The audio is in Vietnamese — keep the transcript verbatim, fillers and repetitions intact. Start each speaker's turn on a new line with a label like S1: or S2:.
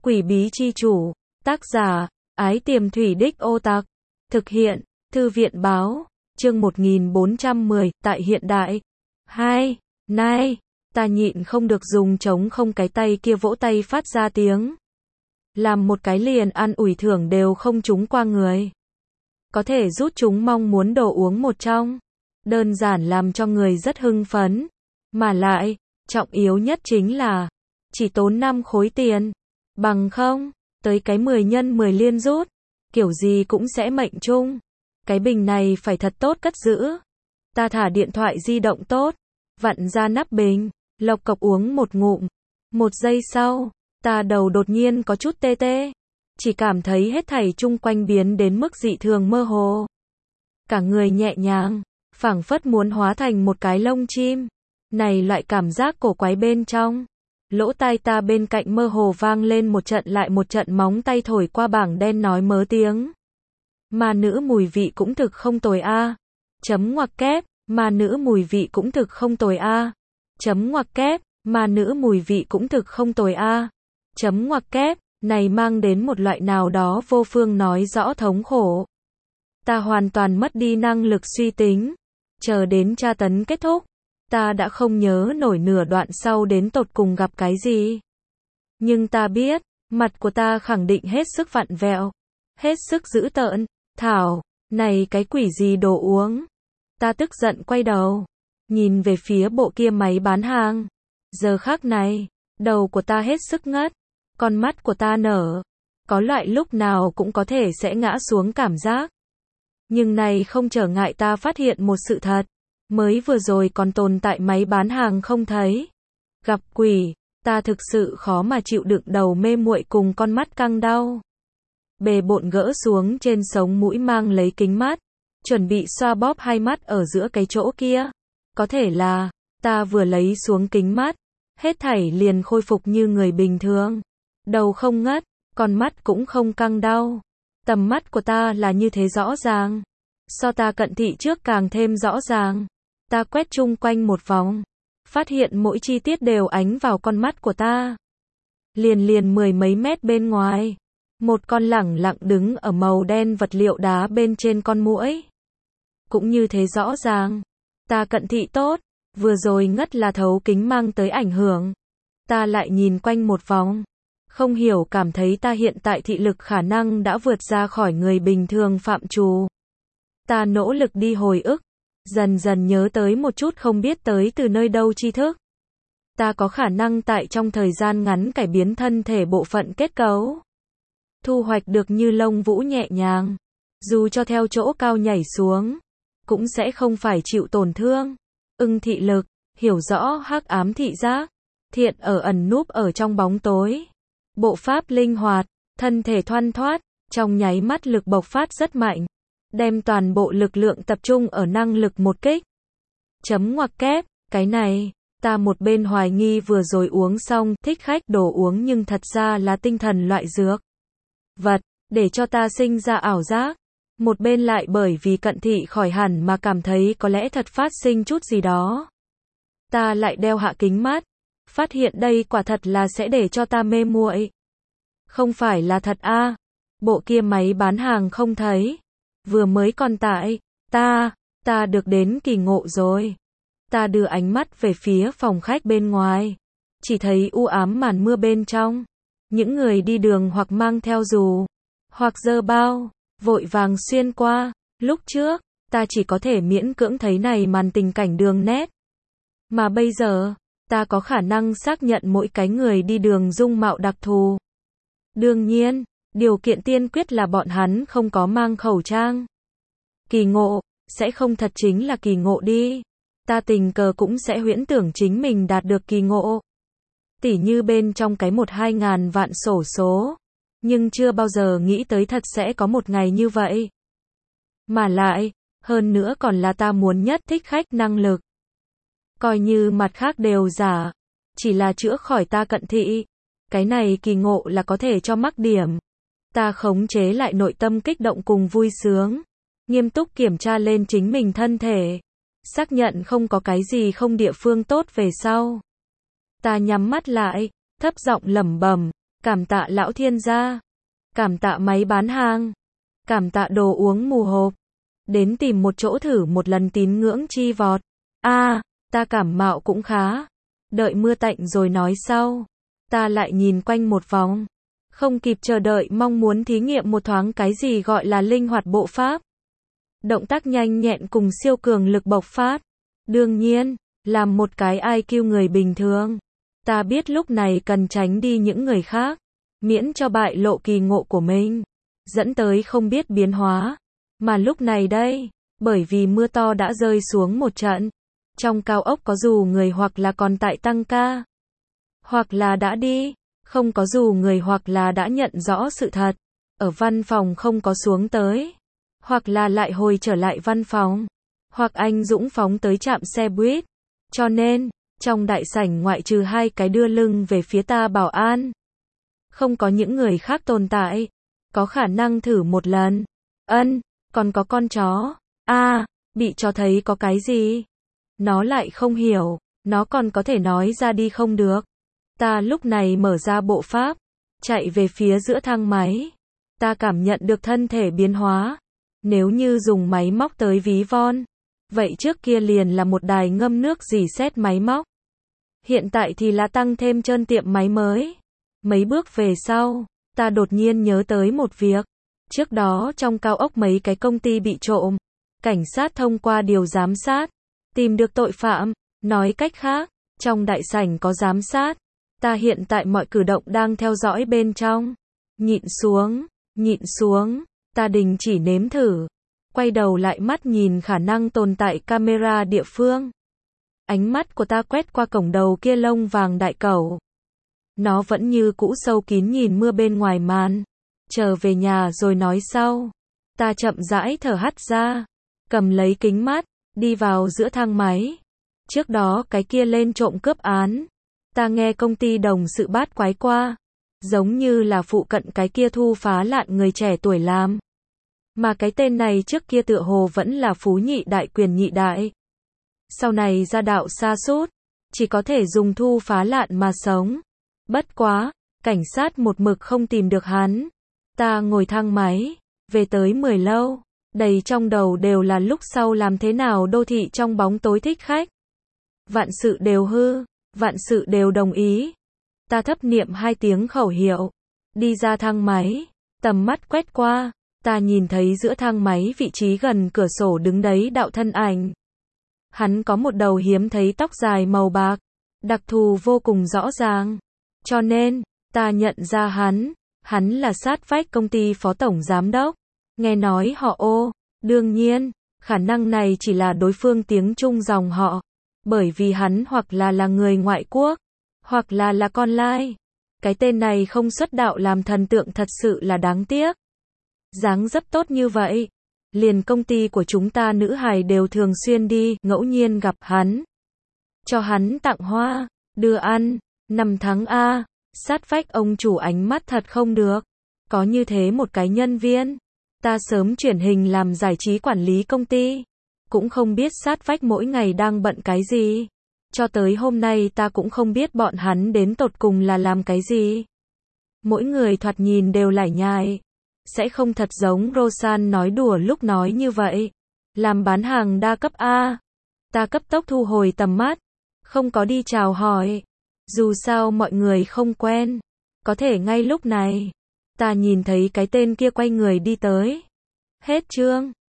S1: Quỷ bí chi chủ, tác giả, Ái Tiềm Thủy Đích Ô Tạc, thực hiện, Thư viện báo, chương một nghìn bốn trăm mười, tại hiện đại. Hai, này, ta nhịn không được dùng trống không cái tay kia vỗ tay phát ra tiếng. Làm một cái liền ăn ủi thưởng đều không trúng qua người. Có thể rút chúng mong muốn đồ uống một trong. Đơn giản làm cho người rất hưng phấn. Mà lại, trọng yếu nhất chính là, chỉ tốn năm khối tiền. Bằng không, tới cái mười nhân mười liên rút, kiểu gì cũng sẽ mệnh chung. Cái bình này phải thật tốt cất giữ. Ta thả điện thoại di động tốt, vặn ra nắp bình, lộc cộc uống một ngụm. Một giây sau, ta đầu đột nhiên có chút tê tê. Chỉ cảm thấy hết thảy chung quanh biến đến mức dị thường mơ hồ. Cả người nhẹ nhàng, phảng phất muốn hóa thành một cái lông chim. Này loại cảm giác cổ quái bên trong. Lỗ tai ta bên cạnh mơ hồ vang lên một trận lại một trận móng tay thổi qua bảng đen nói mớ tiếng. Mà nữ mùi vị cũng thực không tồi a. Chấm ngoặc kép, mà nữ mùi vị cũng thực không tồi a. Chấm ngoặc kép, mà nữ mùi vị cũng thực không tồi a. Chấm ngoặc kép, này mang đến một loại nào đó vô phương nói rõ thống khổ. Ta hoàn toàn mất đi năng lực suy tính. Chờ đến tra tấn kết thúc, ta đã không nhớ nổi nửa đoạn sau đến tột cùng gặp cái gì. Nhưng ta biết, mặt của ta khẳng định hết sức vặn vẹo, hết sức dữ tợn. Thảo, này cái quỷ gì đồ uống. Ta tức giận quay đầu, nhìn về phía bộ kia máy bán hàng. Giờ khắc này, đầu của ta hết sức ngất, con mắt của ta nở, có loại lúc nào cũng có thể sẽ ngã xuống cảm giác. Nhưng này không trở ngại ta phát hiện một sự thật, mới vừa rồi còn tồn tại máy bán hàng không thấy. Gặp quỷ, ta thực sự khó mà chịu đựng đầu mê muội cùng con mắt căng đau. Bề bộn gỡ xuống trên sống mũi mang lấy kính mắt, chuẩn bị xoa bóp hai mắt ở giữa cái chỗ kia. Có thể là, ta vừa lấy xuống kính mắt, hết thảy liền khôi phục như người bình thường. Đầu không ngất, con mắt cũng không căng đau. Tầm mắt của ta là như thế rõ ràng. So ta cận thị trước càng thêm rõ ràng. Ta quét chung quanh một vòng, phát hiện mỗi chi tiết đều ánh vào con mắt của ta. Liền liền mười mấy mét bên ngoài, một con lẳng lặng đứng ở màu đen vật liệu đá bên trên con muỗi. Cũng như thế rõ ràng. Ta cận thị tốt, vừa rồi ngất là thấu kính mang tới ảnh hưởng. Ta lại nhìn quanh một vòng, không hiểu cảm thấy ta hiện tại thị lực khả năng đã vượt ra khỏi người bình thường phạm trù. Ta nỗ lực đi hồi ức, dần dần nhớ tới một chút không biết tới từ nơi đâu tri thức. Ta có khả năng tại trong thời gian ngắn cải biến thân thể bộ phận kết cấu. Thu hoạch được như lông vũ nhẹ nhàng. Dù cho theo chỗ cao nhảy xuống, cũng sẽ không phải chịu tổn thương. Ưng thị lực, hiểu rõ hắc ám thị giác. Thiện ở ẩn núp ở trong bóng tối. Bộ pháp linh hoạt, thân thể thoăn thoát, trong nháy mắt lực bộc phát rất mạnh. Đem toàn bộ lực lượng tập trung ở năng lực một kích. Chấm ngoặc kép, cái này, ta một bên hoài nghi vừa rồi uống xong thích khách đồ uống nhưng thật ra là tinh thần loại dược vật, để cho ta sinh ra ảo giác. Một bên lại bởi vì cận thị khỏi hẳn mà cảm thấy có lẽ thật phát sinh chút gì đó. Ta lại đeo hạ kính mắt, phát hiện đây quả thật là sẽ để cho ta mê muội. Không phải là thật a, à. Bộ kia máy bán hàng không thấy. Vừa mới còn tại, ta, ta được đến kỳ ngộ rồi. Ta đưa ánh mắt về phía phòng khách bên ngoài. Chỉ thấy u ám màn mưa bên trong. Những người đi đường hoặc mang theo dù, hoặc giơ bao, vội vàng xuyên qua. Lúc trước, ta chỉ có thể miễn cưỡng thấy này màn tình cảnh đường nét. Mà bây giờ, ta có khả năng xác nhận mỗi cái người đi đường dung mạo đặc thù. Đương nhiên, điều kiện tiên quyết là bọn hắn không có mang khẩu trang. Kỳ ngộ, sẽ không thật chính là kỳ ngộ đi. Ta tình cờ cũng sẽ huyễn tưởng chính mình đạt được kỳ ngộ. Tỉ như bên trong cái một hai ngàn vạn xổ số. Nhưng chưa bao giờ nghĩ tới thật sẽ có một ngày như vậy. Mà lại, hơn nữa còn là ta muốn nhất thích khách năng lực. Coi như mặt khác đều giả. Chỉ là chữa khỏi ta cận thị. Cái này kỳ ngộ là có thể cho mắc điểm. Ta khống chế lại nội tâm kích động cùng vui sướng. Nghiêm túc kiểm tra lên chính mình thân thể. Xác nhận không có cái gì không địa phương tốt về sau. Ta nhắm mắt lại, thấp giọng lẩm bẩm, Cảm tạ lão thiên gia. Cảm tạ máy bán hàng. Cảm tạ đồ uống mù hộp. Đến tìm một chỗ thử một lần tín ngưỡng chi vọt. A, à, ta cảm mạo cũng khá. Đợi mưa tạnh rồi nói sau. Ta lại nhìn quanh một vòng. Không kịp chờ đợi mong muốn thí nghiệm một thoáng cái gì gọi là linh hoạt bộ pháp. Động tác nhanh nhẹn cùng siêu cường lực bộc phát. Đương nhiên, làm một cái i kiu người bình thường. Ta biết lúc này cần tránh đi những người khác. Miễn cho bại lộ kỳ ngộ của mình. Dẫn tới không biết biến hóa. Mà lúc này đây, bởi vì mưa to đã rơi xuống một trận. Trong cao ốc có dù người hoặc là còn tại tăng ca. Hoặc là đã đi. Không có dù người hoặc là đã nhận rõ sự thật. Ở văn phòng không có xuống tới. Hoặc là lại hồi trở lại văn phòng. Hoặc anh Dũng phóng tới trạm xe buýt. Cho nên, trong đại sảnh ngoại trừ hai cái đưa lưng về phía ta bảo an. Không có những người khác tồn tại. Có khả năng thử một lần. Ân, còn có con chó. A, à, bị chó thấy có cái gì? Nó lại không hiểu. Nó còn có thể nói ra đi không được. Ta lúc này mở ra bộ pháp. Chạy về phía giữa thang máy. Ta cảm nhận được thân thể biến hóa. Nếu như dùng máy móc tới ví von. Vậy trước kia liền là một đài ngâm nước rỉ sét máy móc. Hiện tại thì là tăng thêm trơn tiệm máy mới. Mấy bước về sau, ta đột nhiên nhớ tới một việc. Trước đó trong cao ốc mấy cái công ty bị trộm. Cảnh sát thông qua điều giám sát. Tìm được tội phạm. Nói cách khác, trong đại sảnh có giám sát. Ta hiện tại mọi cử động đang theo dõi bên trong. Nhịn xuống, nhịn xuống. Ta đình chỉ nếm thử. Quay đầu lại mắt nhìn khả năng tồn tại camera địa phương. Ánh mắt của ta quét qua cổng đầu kia lông vàng đại cẩu. Nó vẫn như cũ sâu kín nhìn mưa bên ngoài màn. Trở về nhà rồi nói sau. Ta chậm rãi thở hắt ra. Cầm lấy kính mắt. Đi vào giữa thang máy. Trước đó cái kia lên trộm cướp án. Ta nghe công ty đồng sự bát quái qua. Giống như là phụ cận cái kia thu phá lạn người trẻ tuổi làm. Mà cái tên này trước kia tựa hồ vẫn là phú nhị đại quyền nhị đại. Sau này ra đạo sa sút. Chỉ có thể dùng thu phá lạn mà sống. Bất quá, cảnh sát một mực không tìm được hắn. Ta ngồi thang máy. Về tới mười lâu. Đầy trong đầu đều là lúc sau làm thế nào đô thị trong bóng tối thích khách. Vạn sự đều hư. Vạn sự đều đồng ý. Ta thấp niệm hai tiếng khẩu hiệu. Đi ra thang máy. Tầm mắt quét qua. Ta nhìn thấy giữa thang máy vị trí gần cửa sổ đứng đấy đạo thân ảnh. Hắn có một đầu hiếm thấy tóc dài màu bạc. Đặc thù vô cùng rõ ràng. Cho nên, ta nhận ra hắn. Hắn là sát vách công ty phó tổng giám đốc. Nghe nói họ Ô. Đương nhiên, khả năng này chỉ là đối phương tiếng Trung dòng họ. Bởi vì hắn hoặc là là người ngoại quốc. Hoặc là là con lai. Cái tên này không xuất đạo làm thần tượng thật sự là đáng tiếc. Dáng dấp tốt như vậy. Liền công ty của chúng ta nữ hài đều thường xuyên đi, ngẫu nhiên gặp hắn. Cho hắn tặng hoa, đưa ăn, năm tháng A, sát vách ông chủ ánh mắt thật không được. Có như thế một cái nhân viên. Ta sớm chuyển hình làm giải trí quản lý công ty. Cũng không biết sát vách mỗi ngày đang bận cái gì. Cho tới hôm nay ta cũng không biết bọn hắn đến tột cùng là làm cái gì. Mỗi người thoạt nhìn đều lải nhải. Sẽ không thật giống Rosan nói đùa lúc nói như vậy. Làm bán hàng đa cấp A. Ta cấp tốc thu hồi tầm mắt. Không có đi chào hỏi. Dù sao mọi người không quen. Có thể ngay lúc này. Ta nhìn thấy cái tên kia quay người đi tới. Hết chương.